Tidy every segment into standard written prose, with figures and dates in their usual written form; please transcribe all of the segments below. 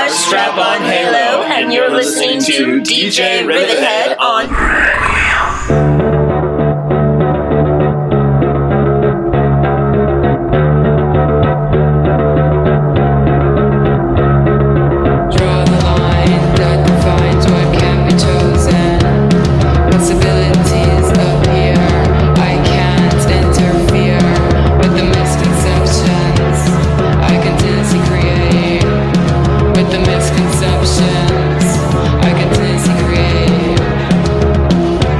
Strap on Halo, and you're listening to DJ Rivethead on. Misconceptions I continuously create.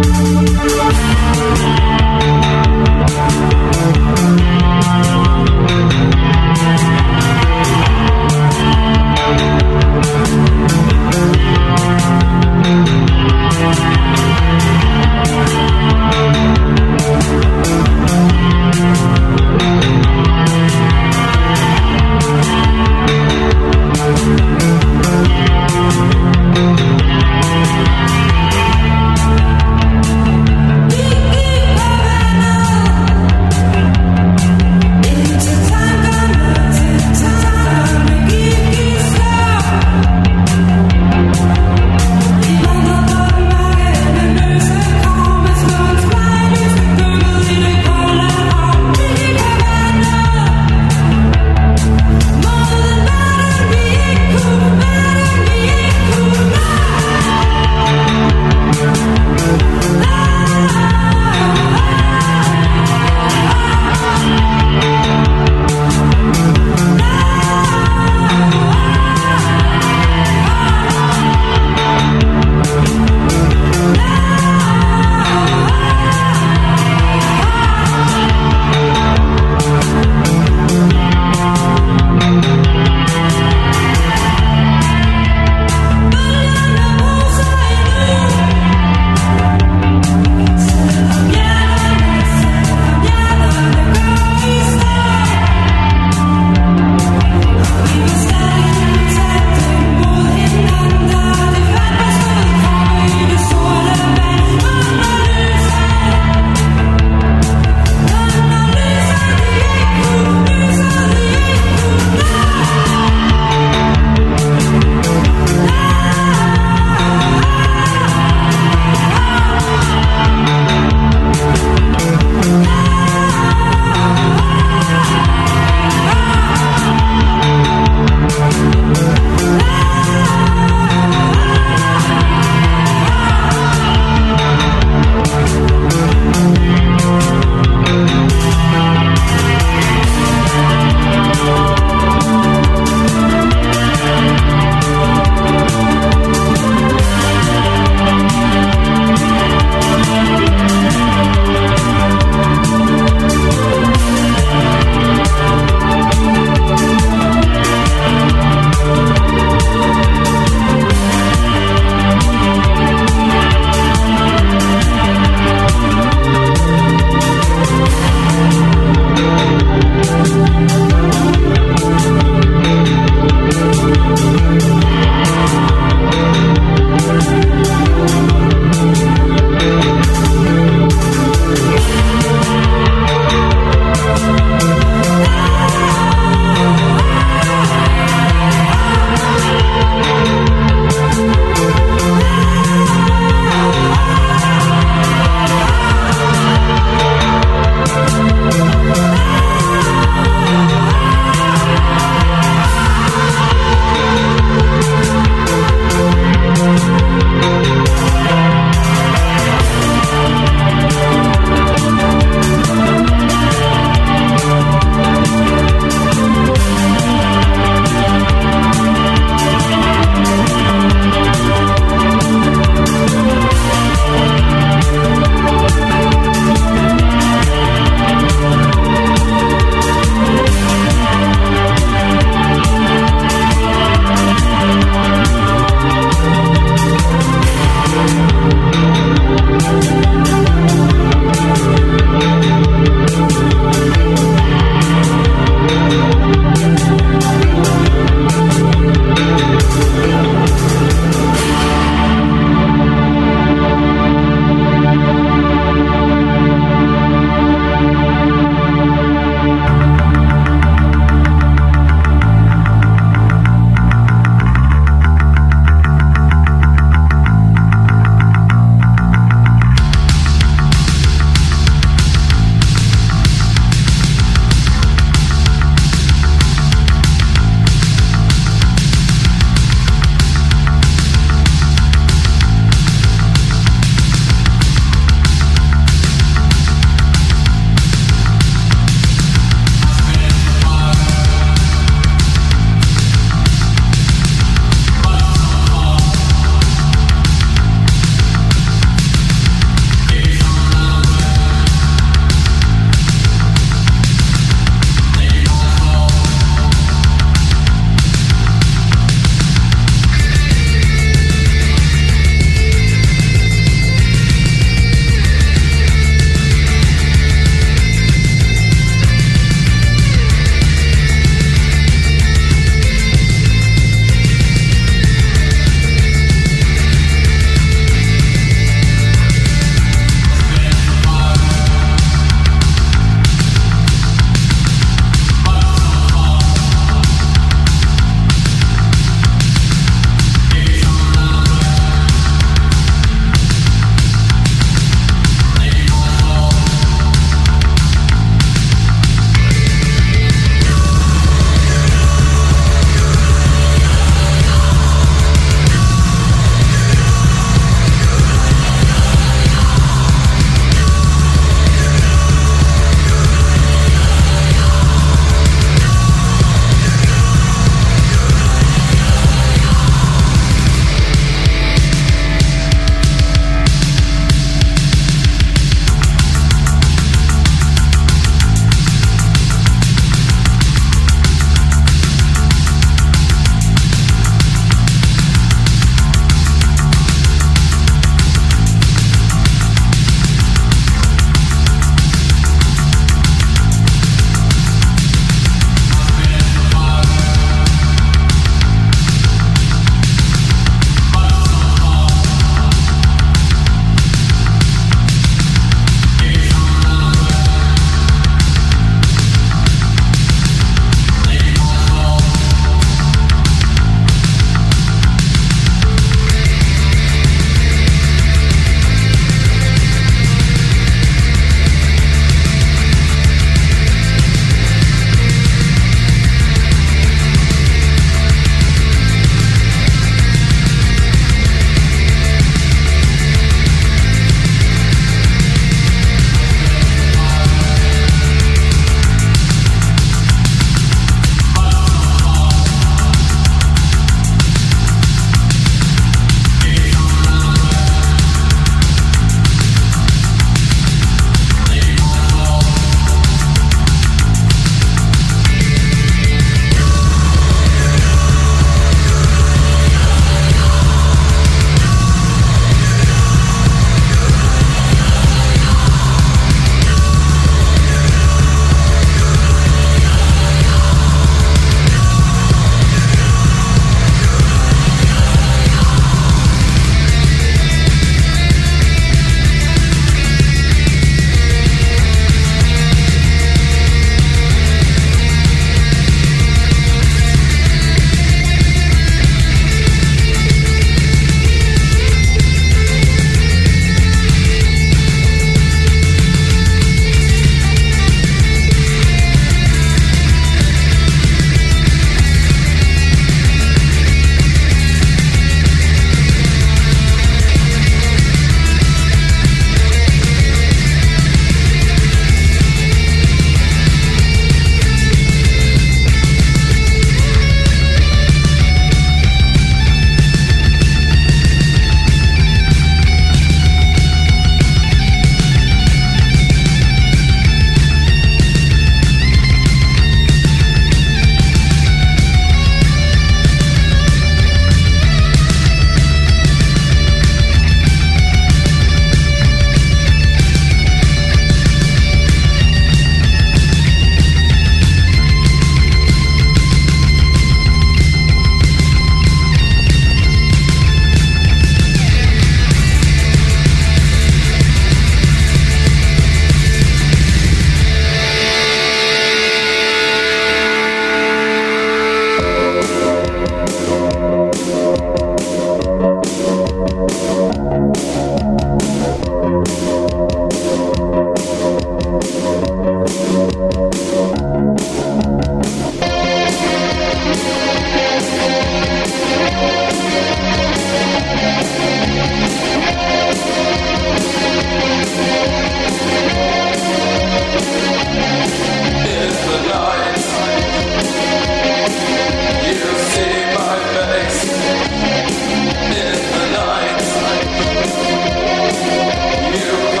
You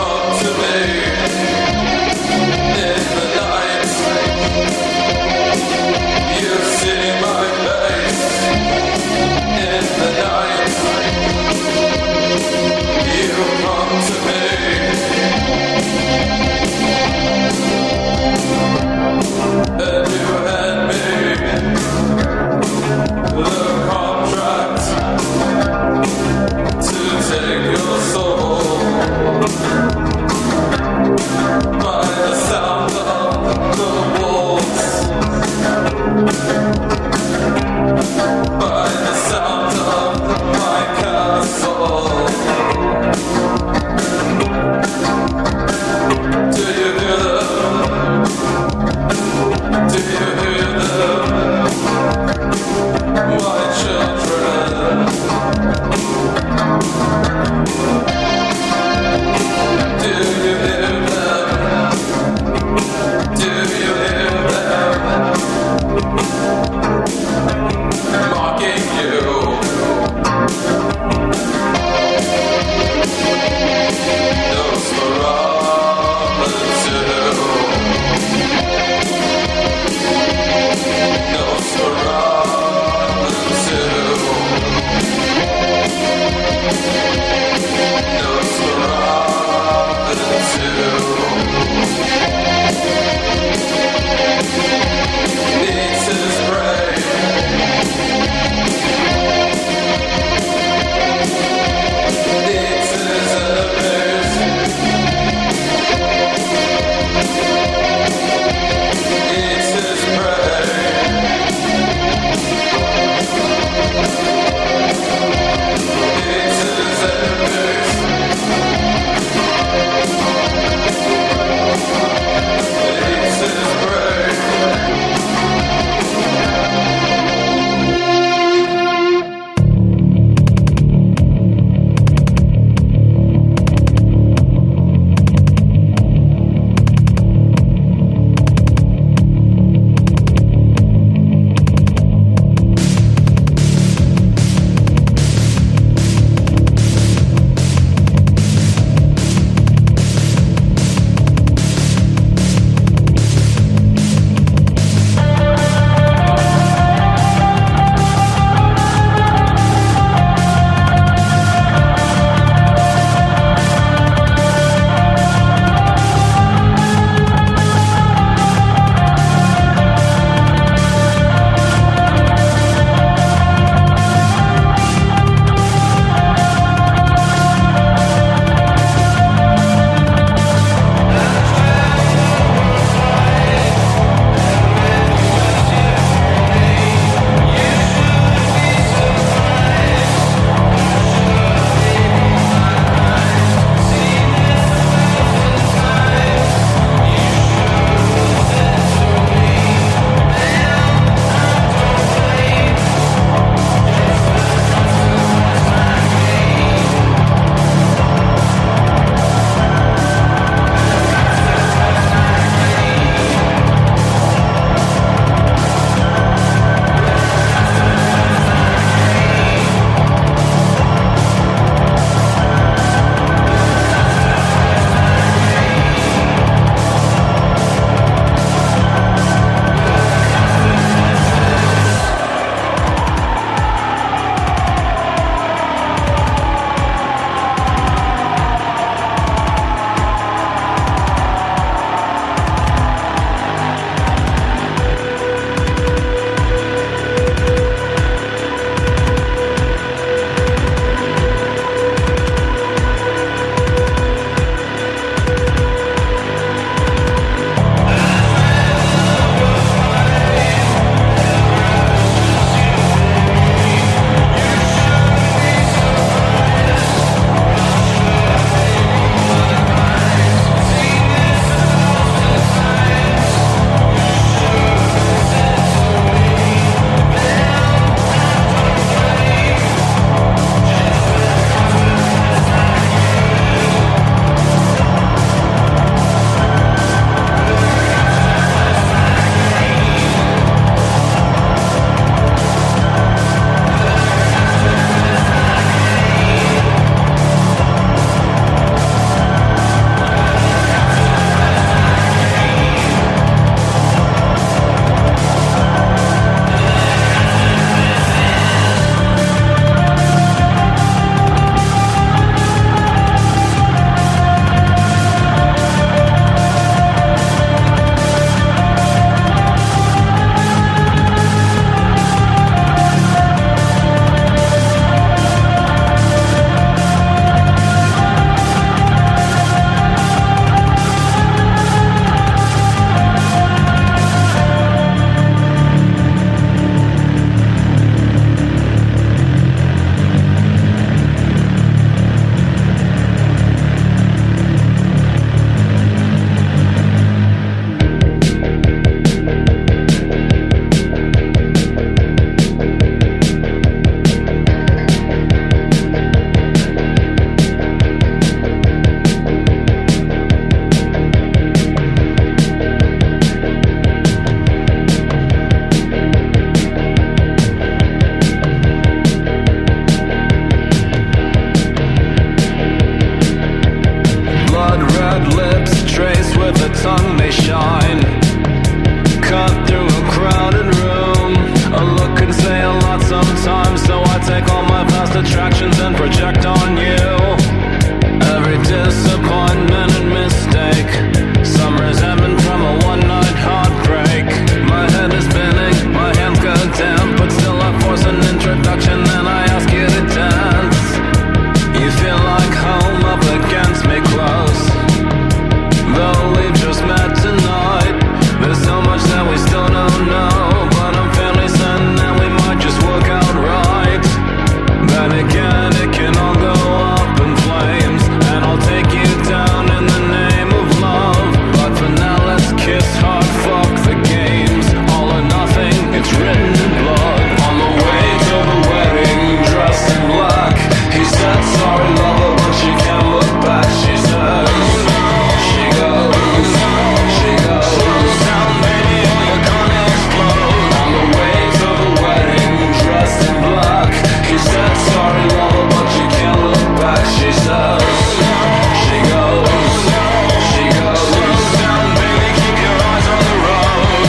shine. Cut through a crowded room. A look can say a lot sometimes, so I take all my past attractions and project on you. Every disappointment and mistake, some resentment from a one-night heartbreak. My head is spinning, my hands go damp, but still I force an introduction and I ask you to dance. You feel like home up against me close, though we've just met tonight. There's so much that we still don't know, but I'm fairly certain that we might just work out right. Then again, it can all go up in flames, and I'll take you down in the name of love. But for now, let's kiss hard, fuck the games. All or nothing, it's written in blood. On the way to the wedding, dressed in black, he said, sorry lover, but she can't look back. She says, she goes, she goes. Down, baby, or you're gonna explode. On the way to the wedding, dressed in black, he said, sorry lover, but she can't look back. She says, she goes, she goes. Down, baby, keep your eyes on the road.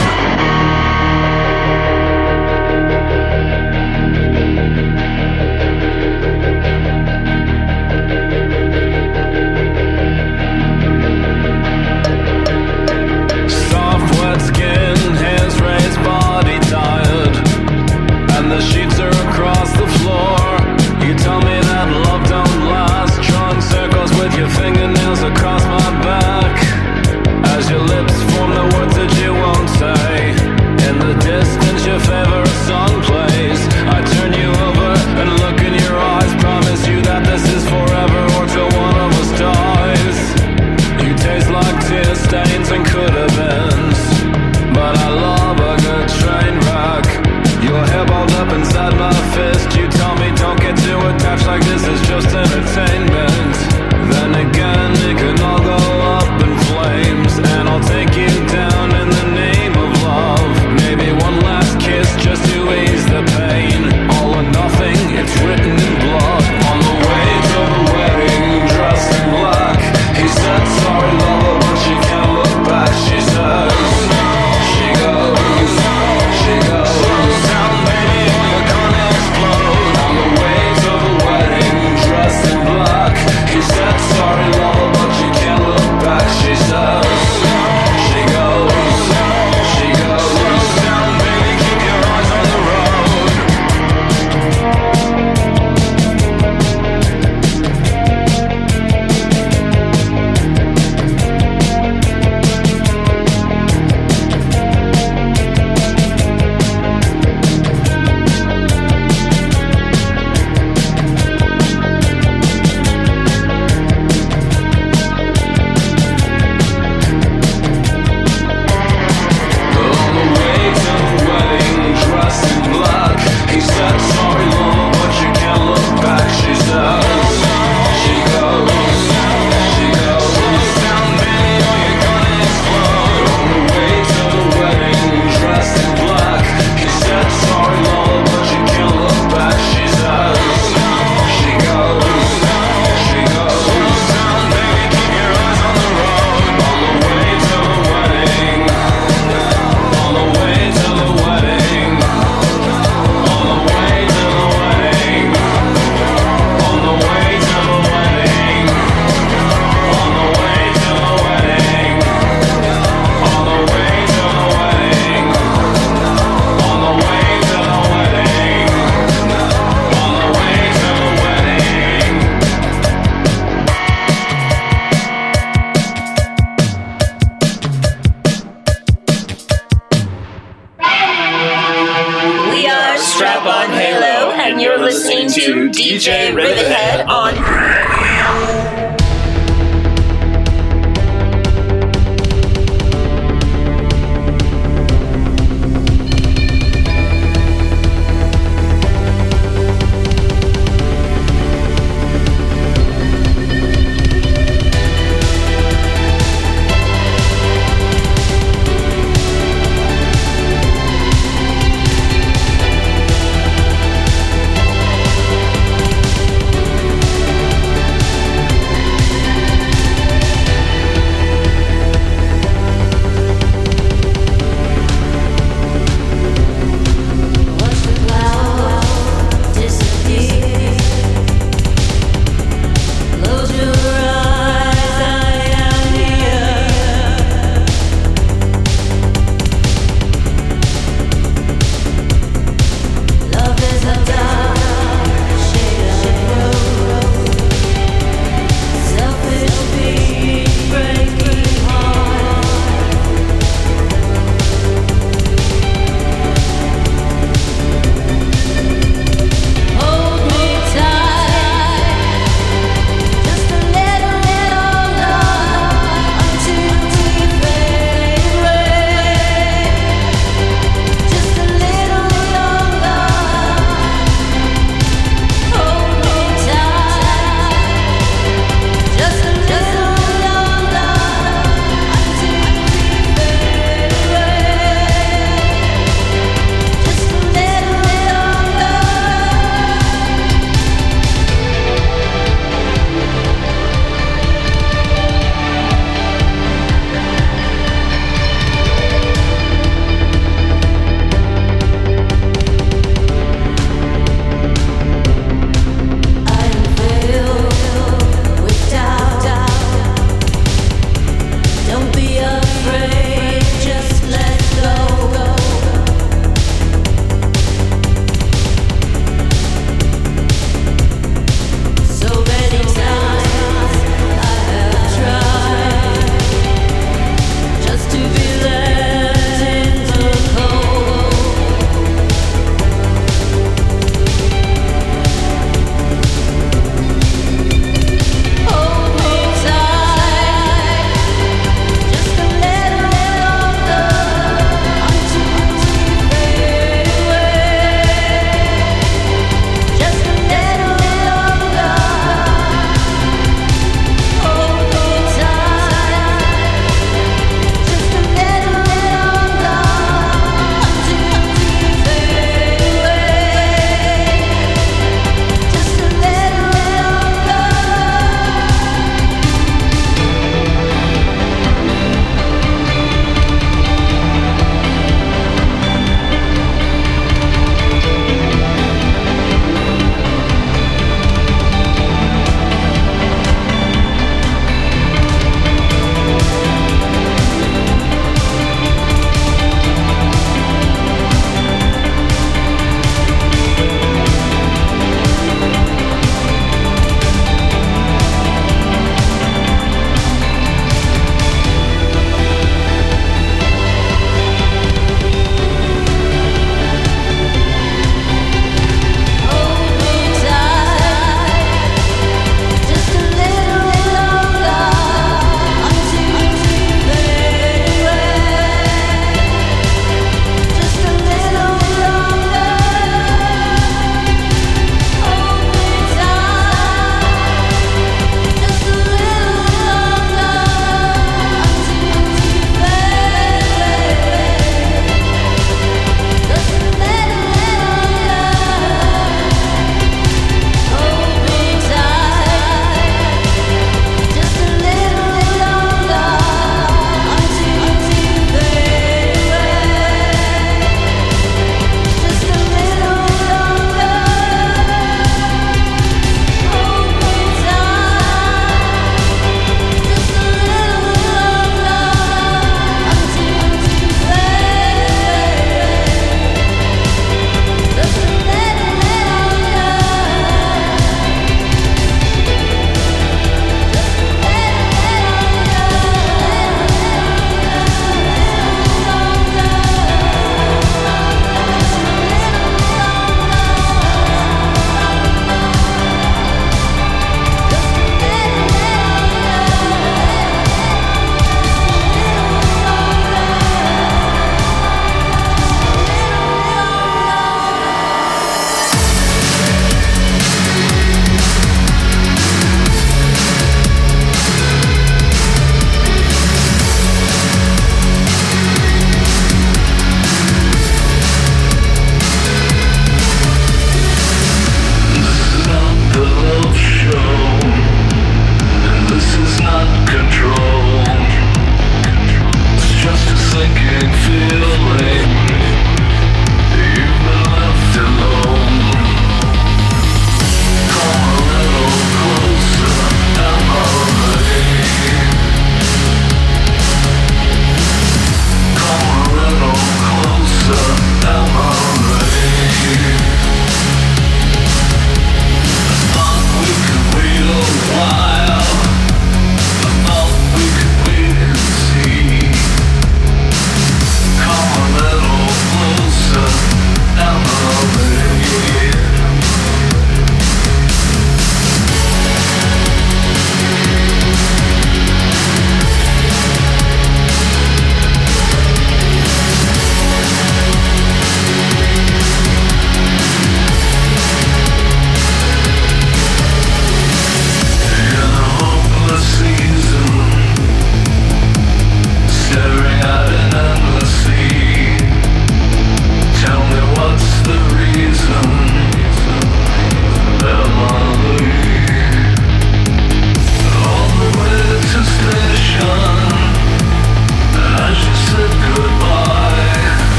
Soft, wet skin, hairs raised, body tired, and the sheets are across the floor. You tell me that love don't last, drawing circles with your fingernails across my back, as your lips form the words that you won't say. In the distance your favorite song plays. I turn you over and look in your eyes, promise you that this is forever or till one of us dies. You taste like tear stains and could-have-beens, but I love a good train wreck. Your hair balled up inside my fist. You tell me don't get too attached, like this is just entertainment. Then again, it can all go up in flames, and I'll take you down in the name of love. Maybe one last kiss just to ease the pain. All or nothing, it's written in blood. On the way to the wedding, dressed in black, he said, sorry lover, but she can't look back. She says, she goes, she goes. Down, baby, or you're gonna explode. On the way to the wedding, dressed in black, he said, sorry lover, but she can't look back. She says, she goes, she goes. Down, baby, keep your eyes on the road. On the way to the wedding, dressed in black, he said, sorry lover, but you can't look back. She says, she goes, she goes. Down, baby, or you're gonna explode. On the way to the wedding, dressed in black, he said, sorry lover, but you can't look back. She says, she goes, she goes. Down, baby, keep your eyes on the road. On the way to the wedding, on the way to the wedding, on the way to the wedding, on the way to the wedding, on the way to the wedding, on the way to the wedding, on the way to the wedding, on the way to the wedding. We are Strap on Halo, and you're listening to DJ Rivethead on.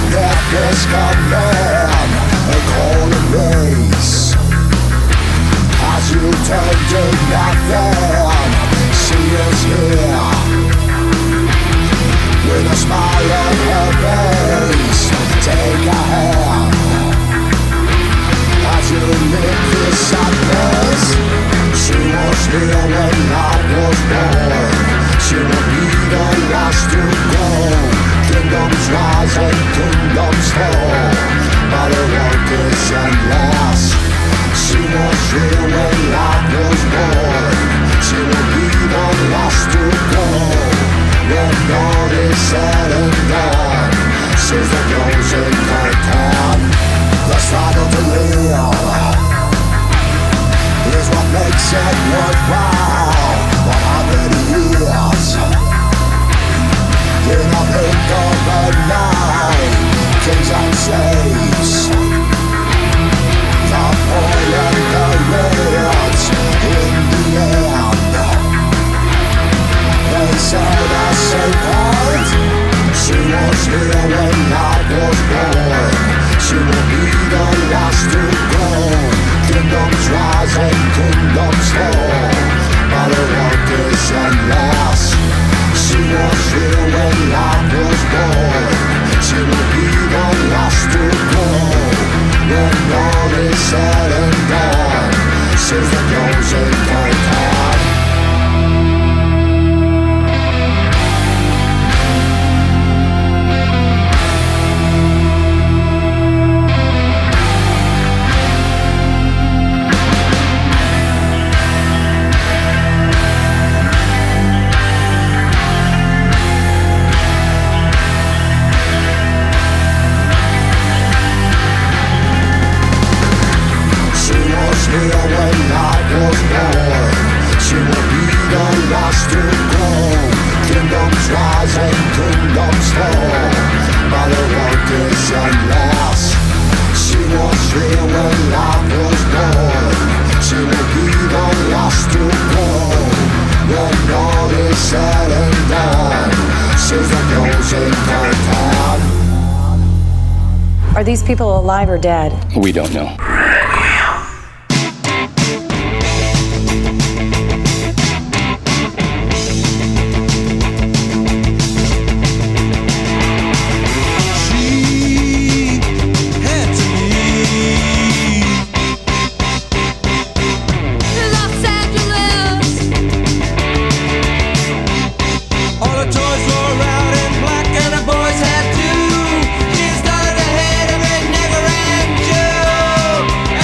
Let this command a golden race. As you turn to nothing, she is here with a smile on her face. Take a hand as you live this sadness. She was here when I was born. She will be the last to go. Kingdoms rise and kingdoms fall, but her work is endless. She was here when I was born. She will be the last to go. When all is said and done, she's the closing curtain. The struggle to live is what makes it worthwhile. 100 years in a blink of an eye, kings and slaves, the poor and the rich. In the end, they say the same part. She was here when I was born. She will be the last to go. Kingdoms rise and kingdoms fall, but her work is endless. She was here when I was born. She will be the last to go. When all is said and done, she's the closing curtain. Here when I was born, she will be the last to go. Kingdoms rise and kingdoms fall, but her work is endless. She was here when I was born. She will be the last to go. When all is said and done, she's the closing curtain. Are these people alive or dead? We don't know. She started ahead of it, never ran.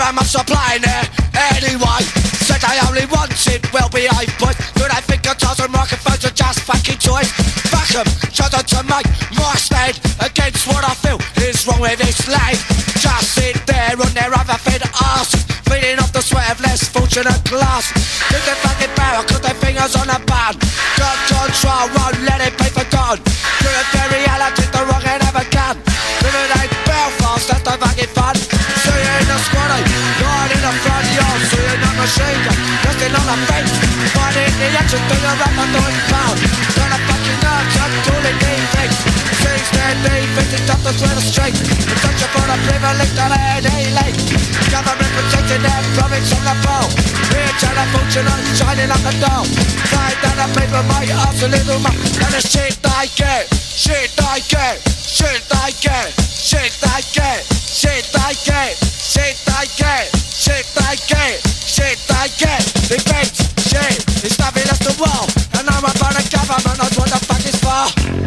Never much supply there anyway. Said I only wanted well-behaved boys. Do they think guitars and microphones are just fucking toys? Fuck 'em, trying to make my stand against what I feel is wrong with this land. Just sit there on their other thin asses, feeding off the sweat of less fortunate class. Think they fucking power, cause their fingers on a button. Got control, won't let it be forgotten. Through the reality, the wrong ain't ever can. Living ain't Belfast, that's the fucking fun. See you in the squaddy, lying in the front yard. See you in the machine gun, resting on the fence. Finding the action, do your rap and doing pound. Got a fucking nerves, I'm tooling defense. Sees their defense, it's up to through the street. It's such a for the privilege that I had elite. Government protecting their province on the pole. Here to the fortunate, shining like a dome. Find that the people might ask a little more. And the shit they get, shit they get, shit they get, shit they get, shit they get, shit they get, shit they get, shit they get. Defense, shit, it's nothing less than war. And I'm about the government, knows what the fuck is for.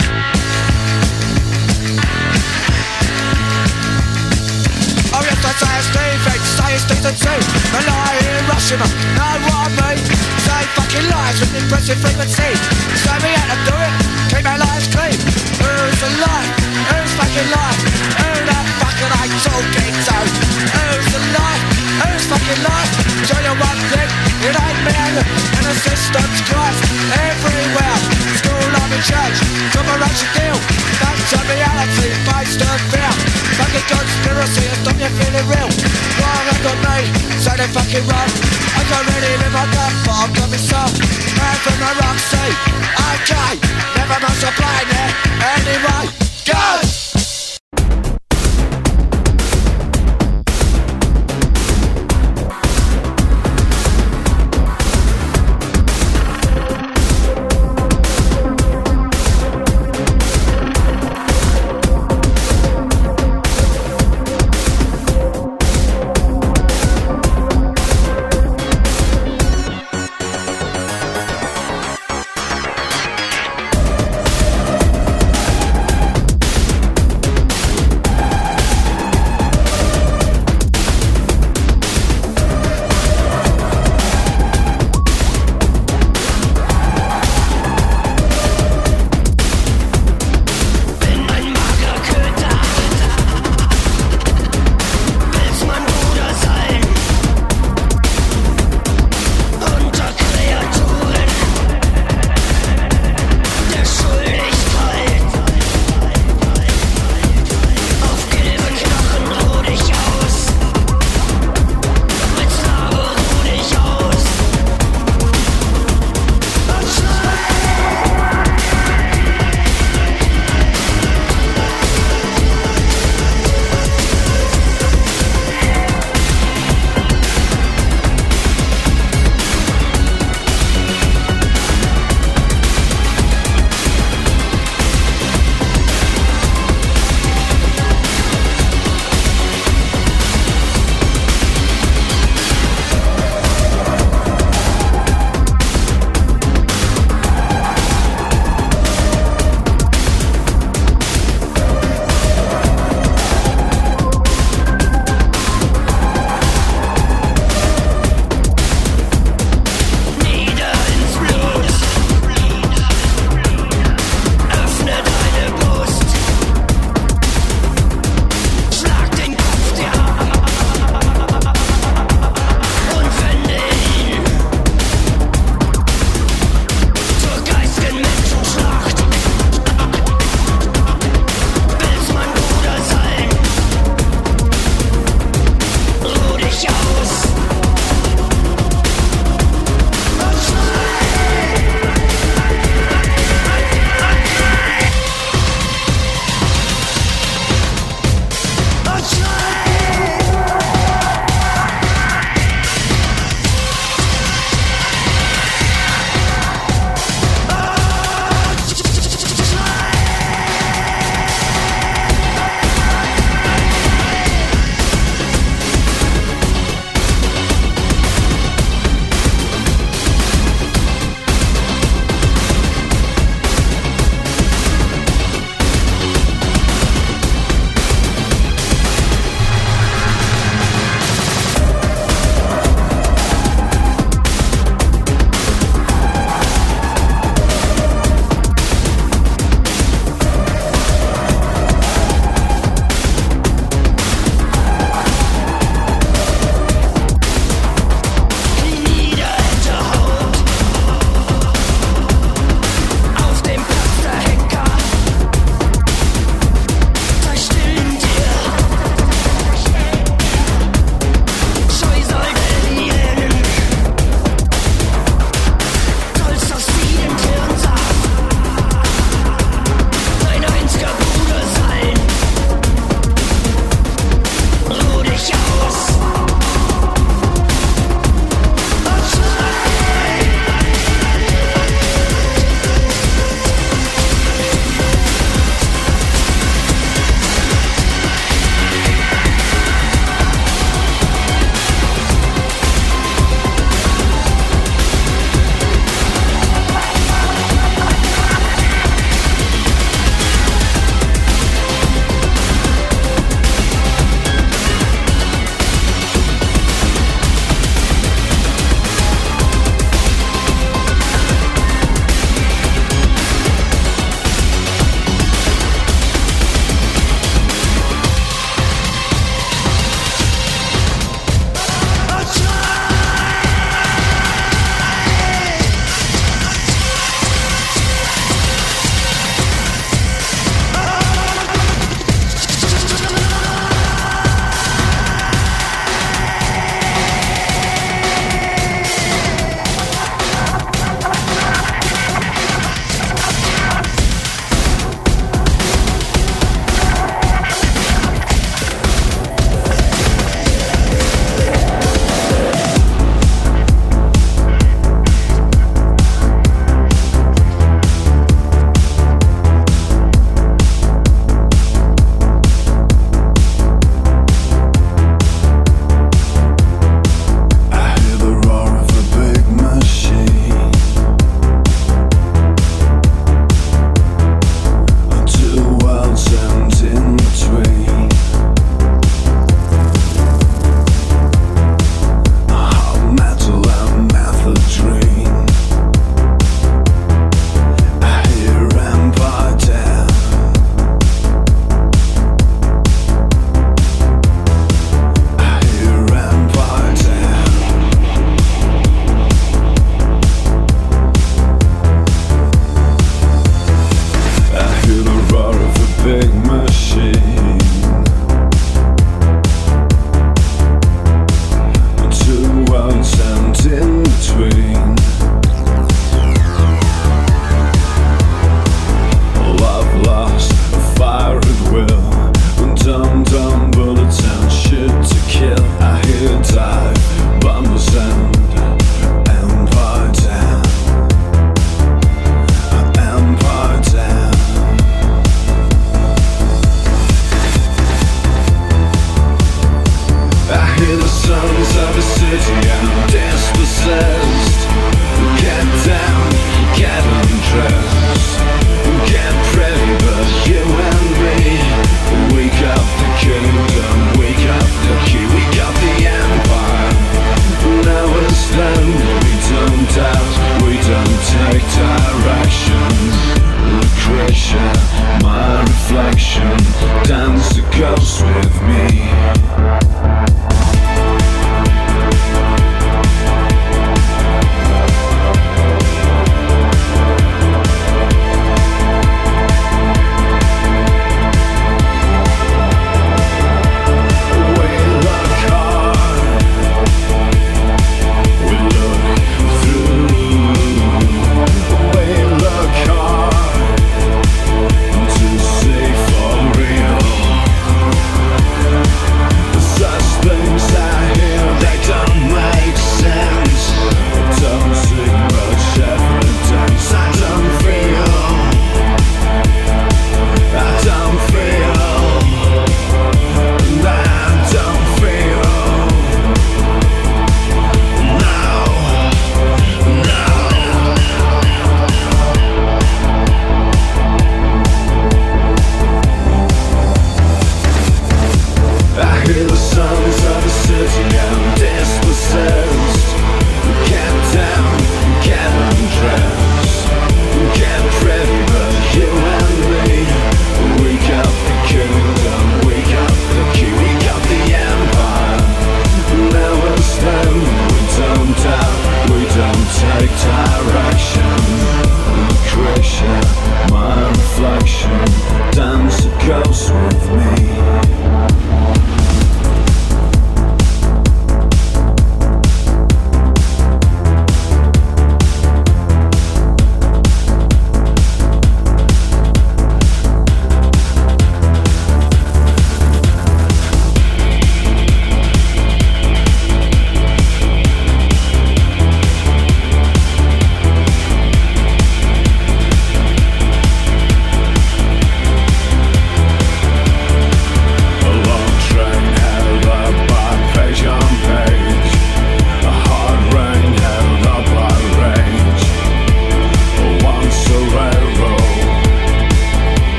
Oh yes, I say it's defense, say it's decency. A lie in Russian, know what I mean? Say fucking lies with impressive frequency. Say me how to do it, keep our lives clean. Who's alive? Who's fucking live? Who the fuck are they talking to? Who's alive? Who's fucking live? Tell you one thing, it ain't me and the system's Christ. Everywhere, school, love and church, corporation deal. Back to reality, based on fear. Fucking conspiracy, and stop you feeling real. Wrong on me, say they fucking wrong. I can't really live like that, but I've got me some. Man from the rock sea, okay. Never much supply there, anyway. Go!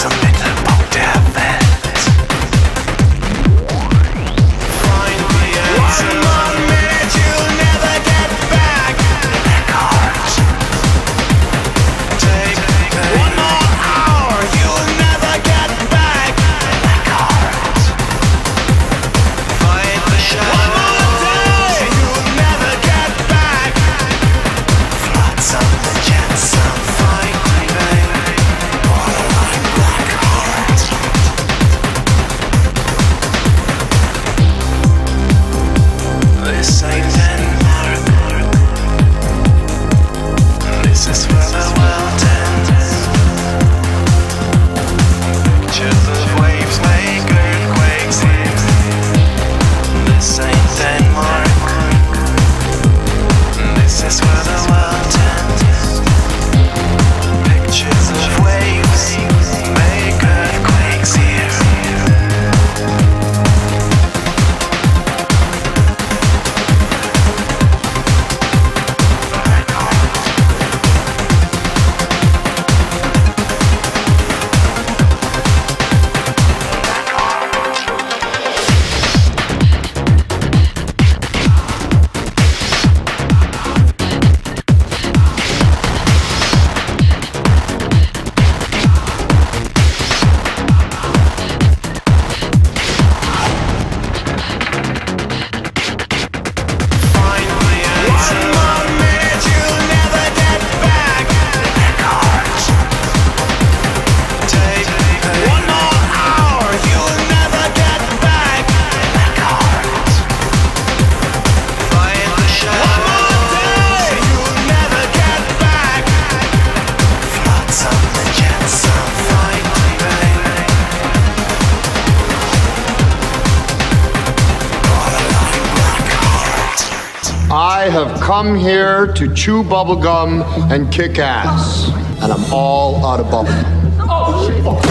I have come here to chew bubblegum and kick ass, and I'm all out of bubblegum.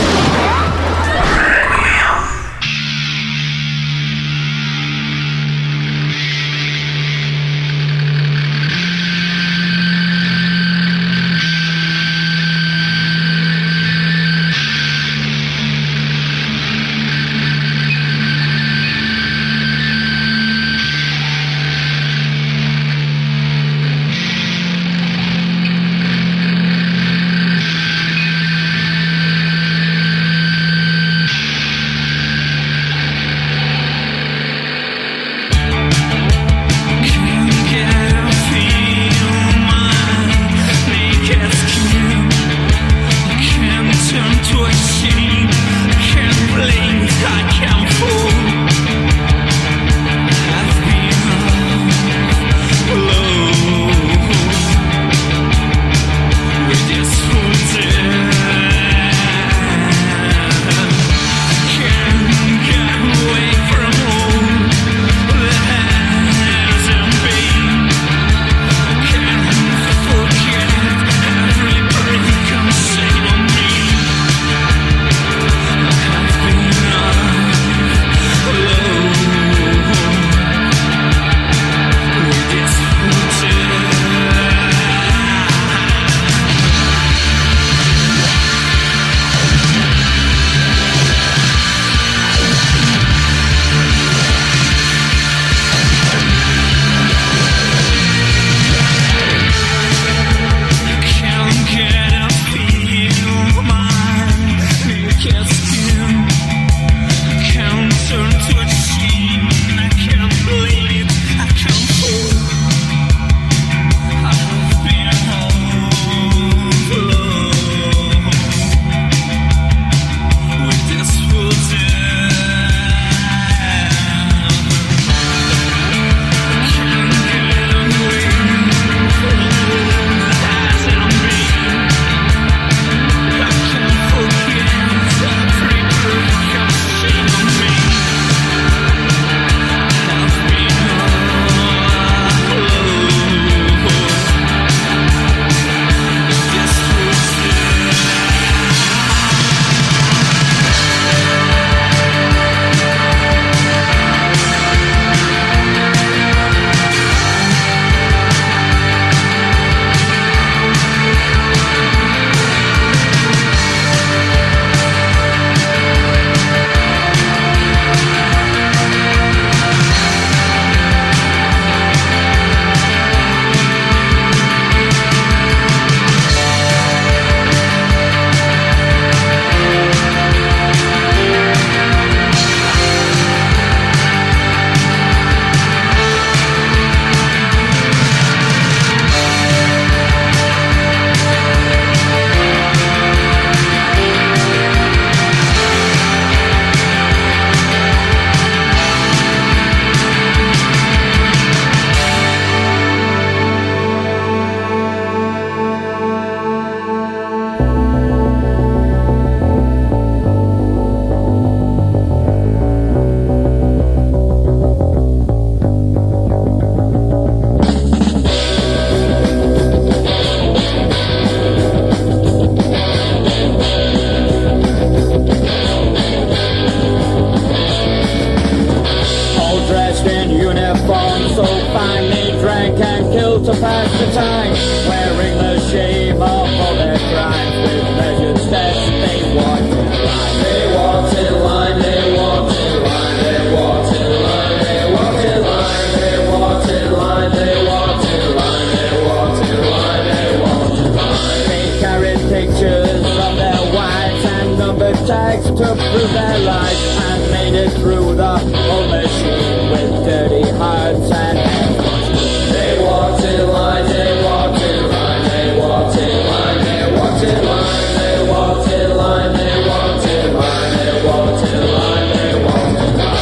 tags to prove their life and made it through the whole machine with dirty hearts and hands. They walked in line, they walked in line, they walked in line, they walked in line, they walked in line, they walked in line, they walked in line, they walked in line.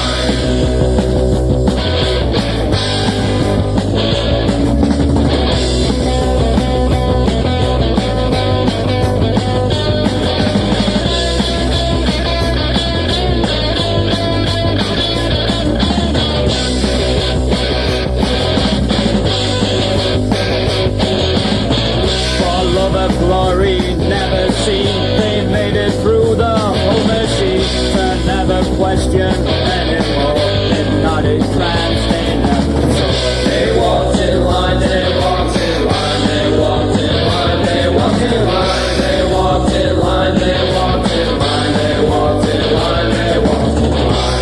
Glory never seen, they made it through the whole machine to never question anymore. If not in trance, they never saw. They walked in line, they walked in line, they walked in line, they walked in line, they walked in line, they walked in line, they walked in line, they walked in line.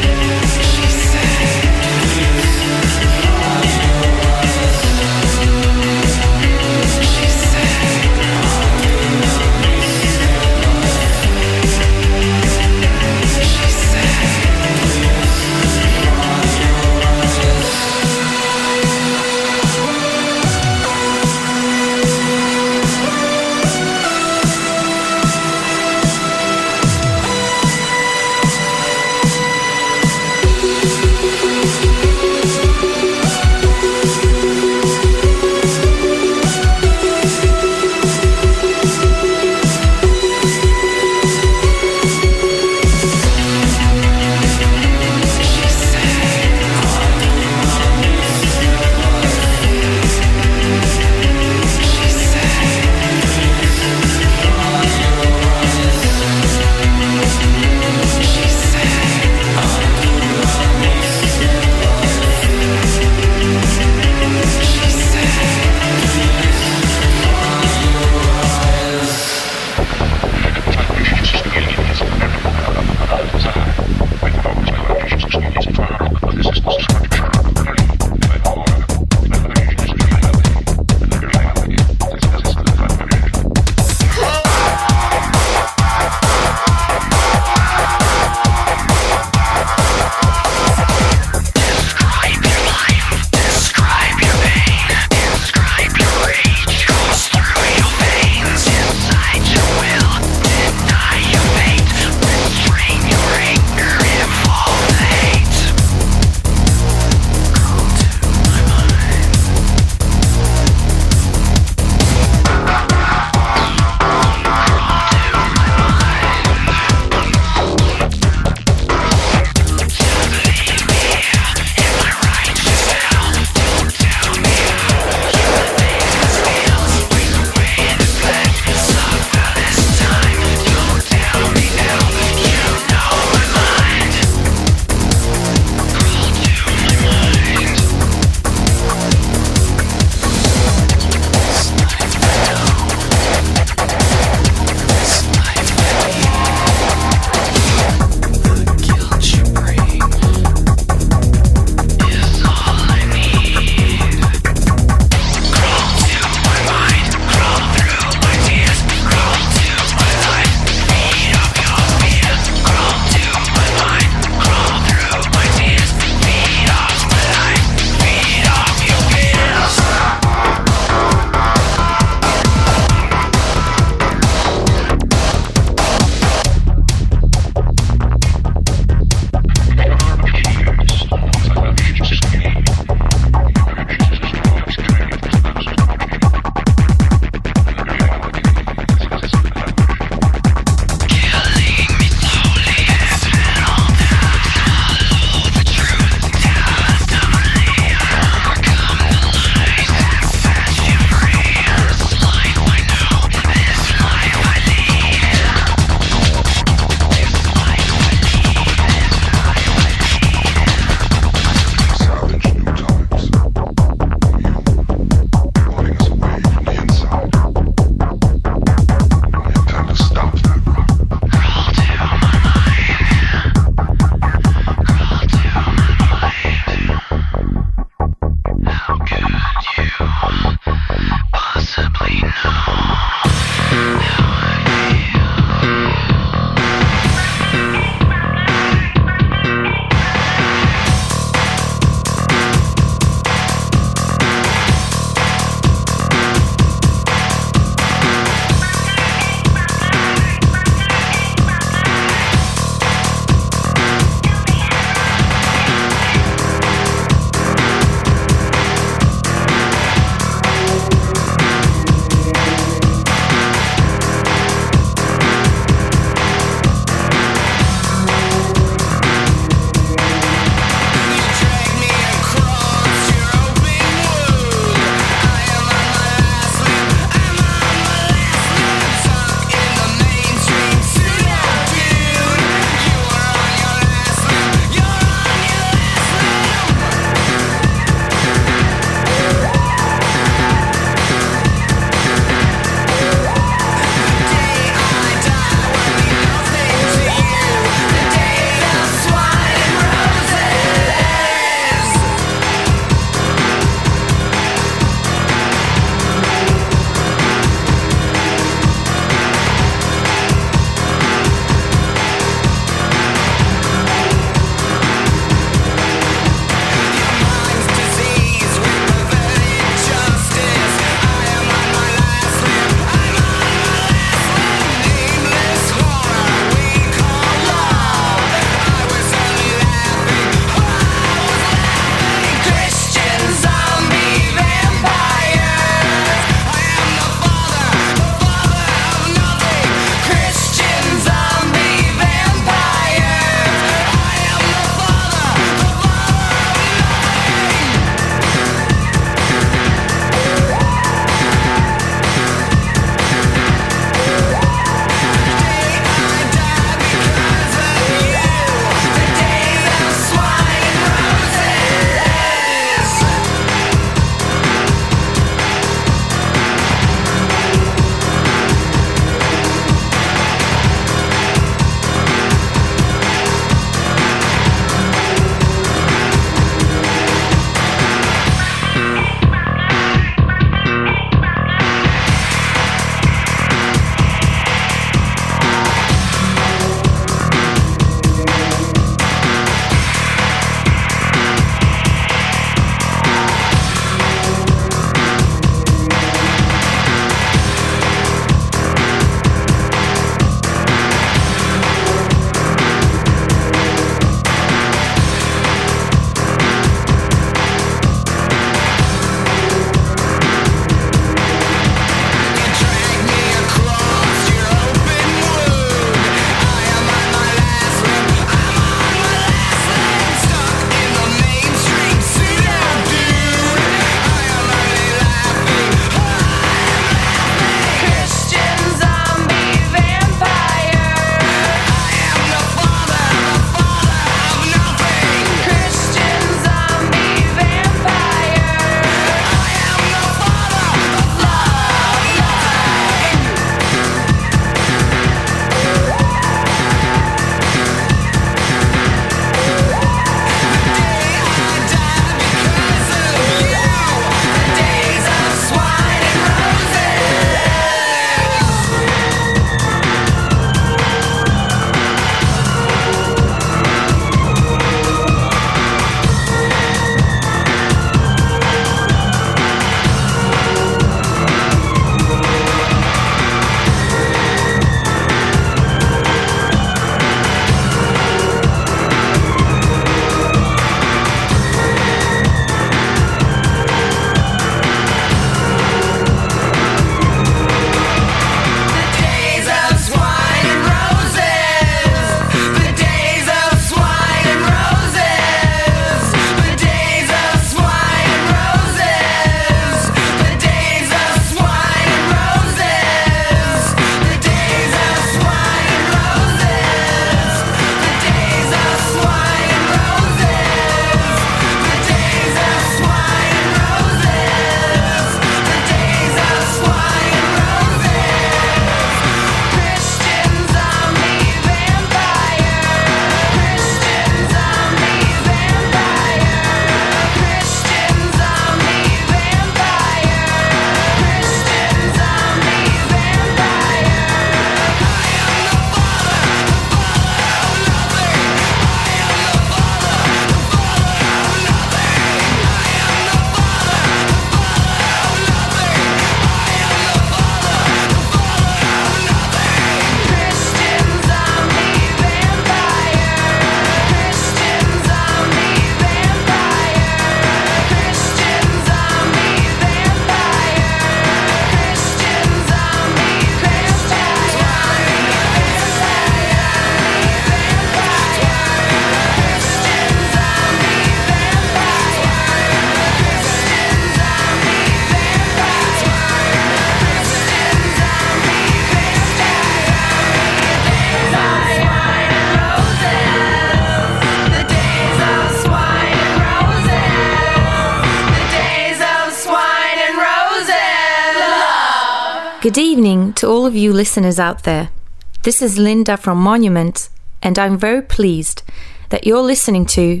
Good evening to all of you listeners out there. This is Linda from Monument, and I'm very pleased that you're listening to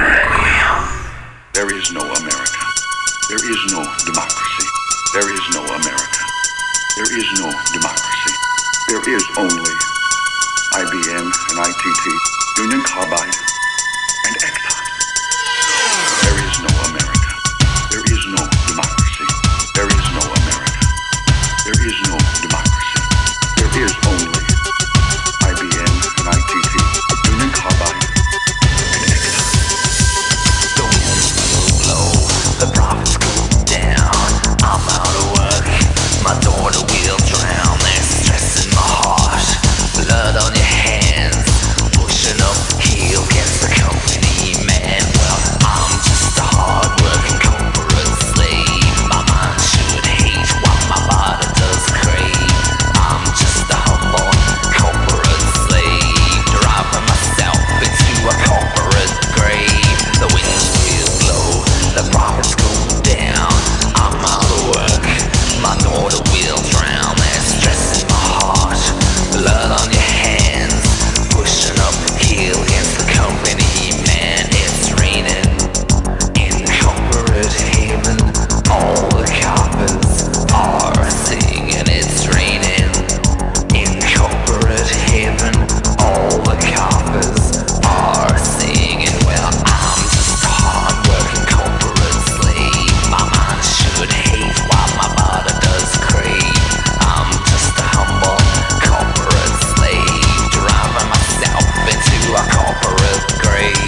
There is no America. There is no democracy. There is no America. There is no democracy. There is only IBM and ITT, Union Carbide, and Exxon. There is no America. There is no democracy. There is no America. There is no democracy. There is only IBM and ITT, Union Carbide, and Exxon. The winds blow, the profits go down. I'm out of work, my daughter will drown. There's stress in my heart, blood on your hands, pushing uphill against the company man. Well, I'm just a hard-working corporate slave. My mind should hate what my body does crave. I'm just a humble corporate slave, driving myself into a corporate grave. The winds will blow, the profits go down. I'm out of work, my daughter will drown. There's stress in my heart, blood on your hands, pushing uphill against the company man. It's raining in corporate haven, all the coppers are singing. It's raining in corporate haven, all the coppers are singing. Well, I'm just a hard-working corporate slave. My mind should hate what my body does crave. I'm just a humble corporate slave, driving myself into a corporate grave.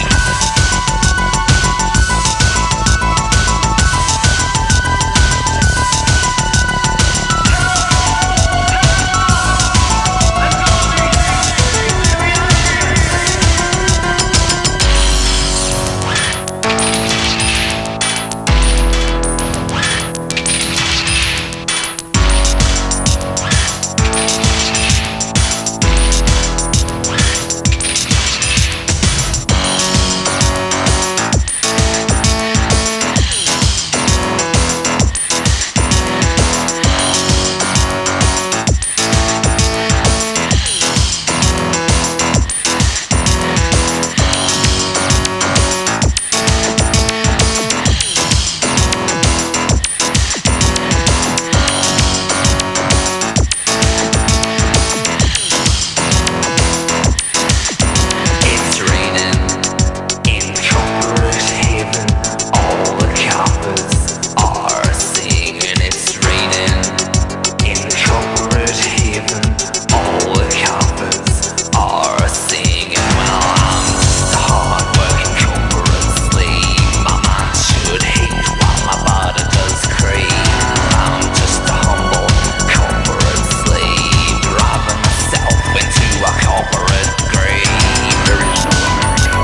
It's raining in corporate haven, all the coppers are singing. It's raining in corporate haven, all the coppers are singing. Well, I'm just a hard-working corporate slave. My mind should hate what my body does crave. I'm just a humble corporate slave, driving myself into a corporate grave. There is no America.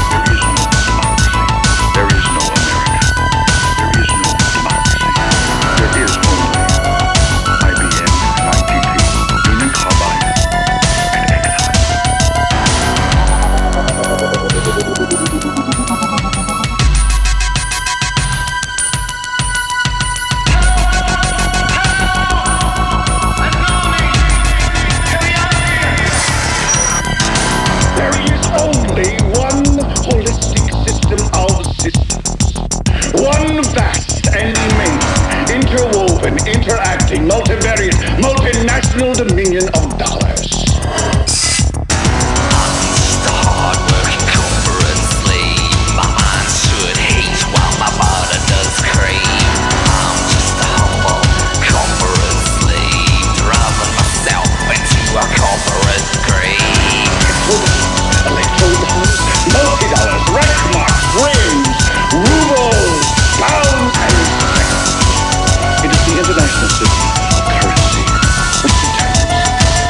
There is no democracy. There is no America. There is no democracy. There is only IBM and ITT, Union Carbide, and Exxon. There is only one holistic system of systems. One vast and immense, interwoven, interacting, multivariate, multinational dominion of dollars. The hard-working corporate slave. My mind should hate while my body does crave. I'm just a humble corporate slave, driving myself into a corporate grave. Electro-dollars, multi-dollars, Reichsmarks, rings, rubles, pounds, and cents. It is the international system of currency which determines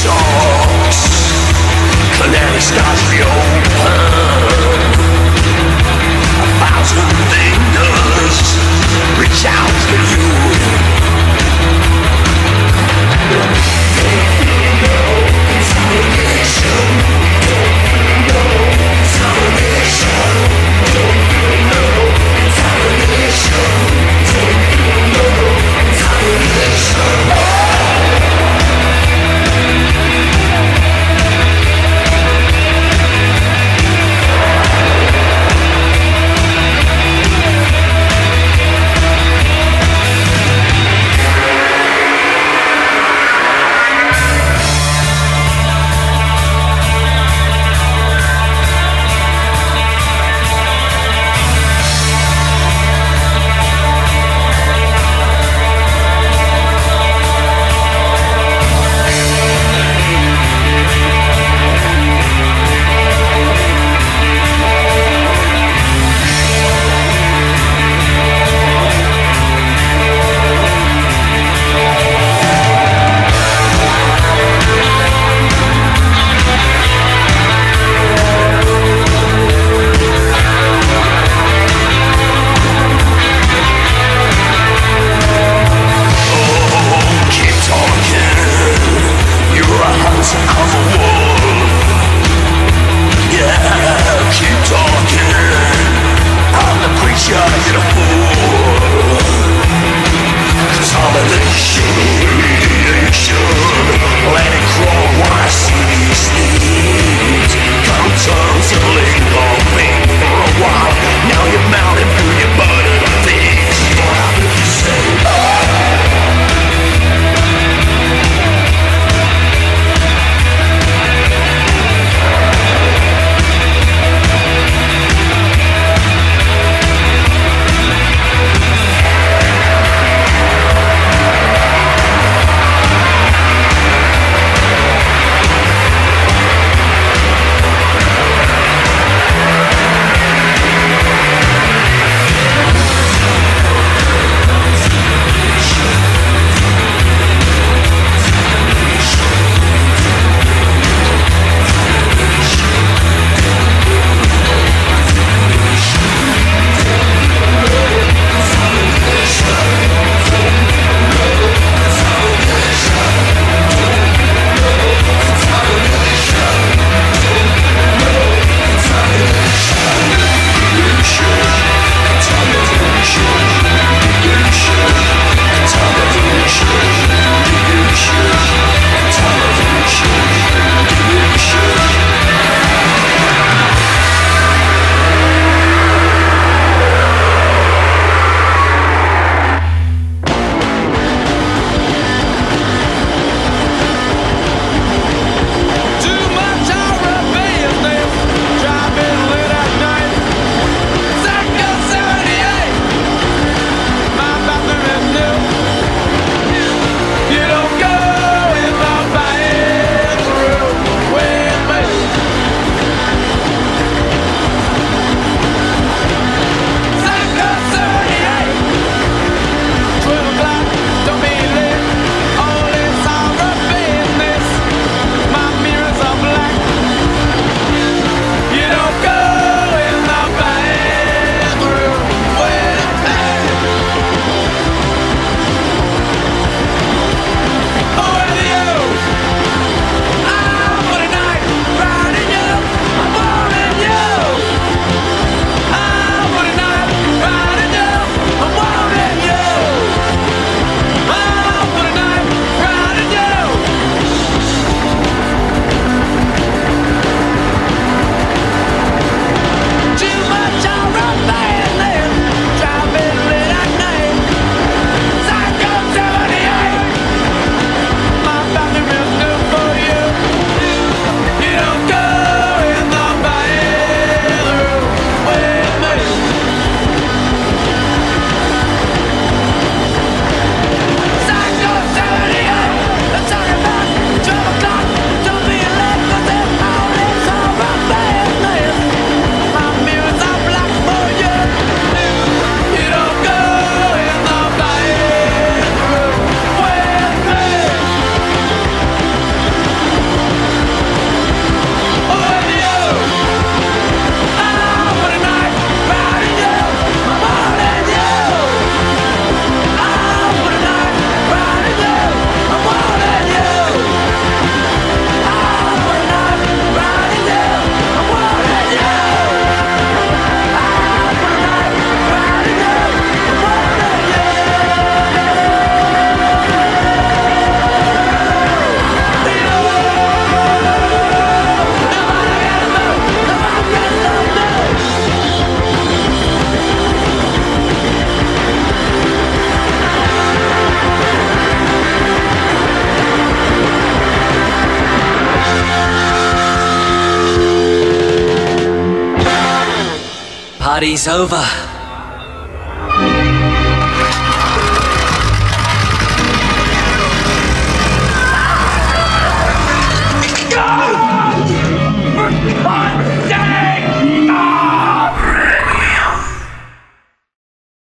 talks, and then it starts to open. 1,000 fingers reach out to you. party's over.